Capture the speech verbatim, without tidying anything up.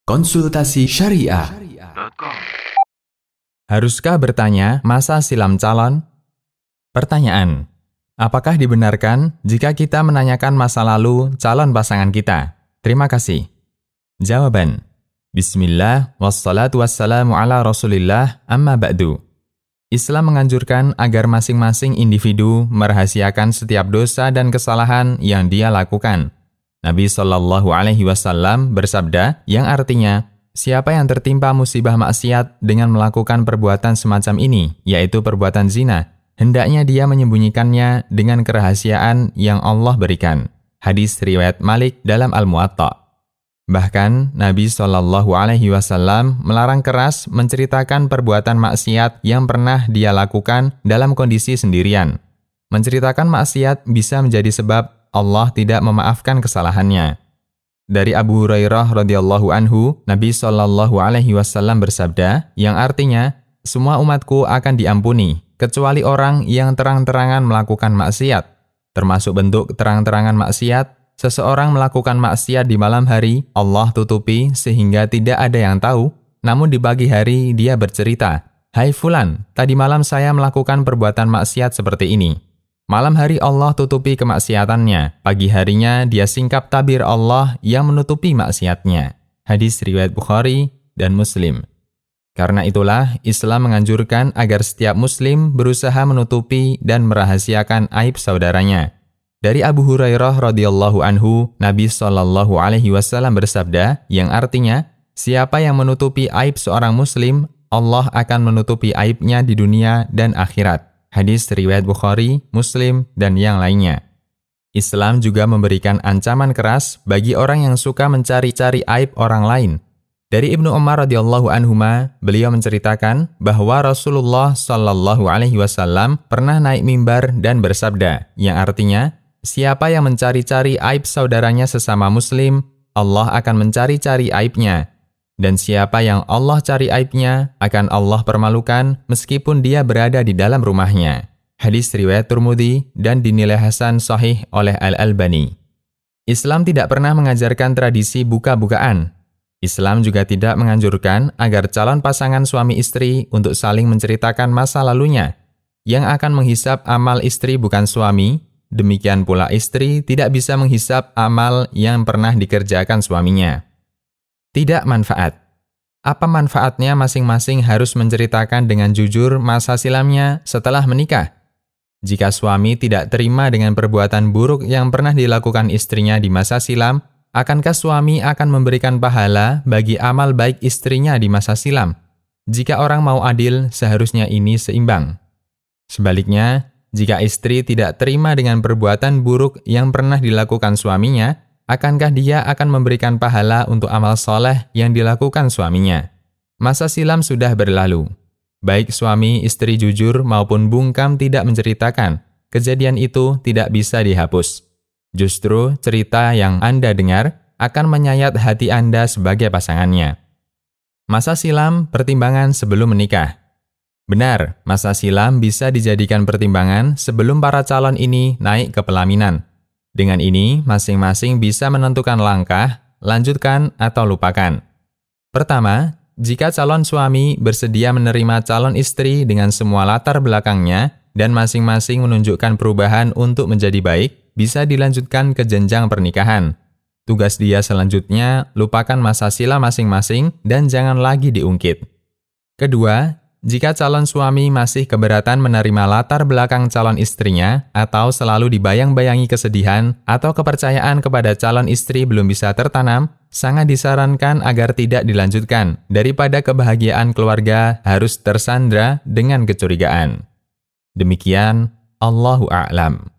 Konsultasi Syariah. Haruskah bertanya masa silam calon? Pertanyaan: apakah dibenarkan jika kita menanyakan masa lalu calon pasangan kita? Terima kasih. Jawaban: Bismillah, wassalatu wassalamu ala rasulillah, amma ba'du. Islam menganjurkan agar masing-masing individu merahasiakan setiap dosa dan kesalahan yang dia lakukan. Nabi shallallahu alaihi wasallam bersabda, yang artinya, siapa yang tertimpa musibah maksiat dengan melakukan perbuatan semacam ini, yaitu perbuatan zina, hendaknya dia menyembunyikannya dengan kerahasiaan yang Allah berikan. Hadis riwayat Malik dalam Al-Muwatta. Bahkan, Nabi shallallahu alaihi wasallam melarang keras menceritakan perbuatan maksiat yang pernah dia lakukan dalam kondisi sendirian. Menceritakan maksiat bisa menjadi sebab Allah tidak memaafkan kesalahannya. Dari Abu Hurairah radhiyallahu anhu, Nabi shallallahu alaihi wasallam bersabda, yang artinya, semua umatku akan diampuni, kecuali orang yang terang-terangan melakukan maksiat. Termasuk bentuk terang-terangan maksiat, seseorang melakukan maksiat di malam hari, Allah tutupi sehingga tidak ada yang tahu, namun di pagi hari dia bercerita, "Hai Fulan, tadi malam saya melakukan perbuatan maksiat seperti ini." Malam hari Allah tutupi kemaksiatannya, pagi harinya dia singkap tabir Allah yang menutupi maksiatnya. Hadis riwayat Bukhari dan Muslim. Karena itulah Islam menganjurkan agar setiap muslim berusaha menutupi dan merahasiakan aib saudaranya. Dari Abu Hurairah radhiyallahu anhu, Nabi shallallahu alaihi wasallam bersabda, yang artinya, siapa yang menutupi aib seorang muslim, Allah akan menutupi aibnya di dunia dan akhirat. Hadis riwayat Bukhari, Muslim, dan yang lainnya. Islam juga memberikan ancaman keras bagi orang yang suka mencari-cari aib orang lain. Dari Ibnu Umar radhiyallahu anhuma, beliau menceritakan bahwa Rasulullah shallallahu alaihi wasallam pernah naik mimbar dan bersabda, yang artinya, siapa yang mencari-cari aib saudaranya sesama muslim, Allah akan mencari-cari aibnya. Dan siapa yang Allah cari aibnya, akan Allah permalukan meskipun dia berada di dalam rumahnya. Hadis riwayat Tirmidzi dan dinilai hasan sahih oleh Al-Albani. Islam tidak pernah mengajarkan tradisi buka-bukaan. Islam juga tidak menganjurkan agar calon pasangan suami istri untuk saling menceritakan masa lalunya. Yang akan menghisap amal istri bukan suami, demikian pula istri tidak bisa menghisap amal yang pernah dikerjakan suaminya. Tidak manfaat. Apa manfaatnya masing-masing harus menceritakan dengan jujur masa silamnya setelah menikah? Jika suami tidak terima dengan perbuatan buruk yang pernah dilakukan istrinya di masa silam, akankah suami akan memberikan pahala bagi amal baik istrinya di masa silam? Jika orang mau adil, seharusnya ini seimbang. Sebaliknya, jika istri tidak terima dengan perbuatan buruk yang pernah dilakukan suaminya, akankah dia akan memberikan pahala untuk amal soleh yang dilakukan suaminya? Masa silam sudah berlalu. Baik suami istri jujur maupun bungkam tidak menceritakan, kejadian itu tidak bisa dihapus. Justru cerita yang Anda dengar akan menyayat hati Anda sebagai pasangannya. Masa silam pertimbangan sebelum menikah. Benar, masa silam bisa dijadikan pertimbangan sebelum para calon ini naik ke pelaminan. Dengan ini, masing-masing bisa menentukan langkah, lanjutkan atau lupakan. Pertama, jika calon suami bersedia menerima calon istri dengan semua latar belakangnya dan masing-masing menunjukkan perubahan untuk menjadi baik, bisa dilanjutkan ke jenjang pernikahan. Tugas dia selanjutnya, lupakan masa silam masing-masing dan jangan lagi diungkit. Kedua, jika calon suami masih keberatan menerima latar belakang calon istrinya atau selalu dibayang-bayangi kesedihan atau kepercayaan kepada calon istri belum bisa tertanam, sangat disarankan agar tidak dilanjutkan daripada kebahagiaan keluarga harus tersandra dengan kecurigaan. Demikian, Allahu a'lam.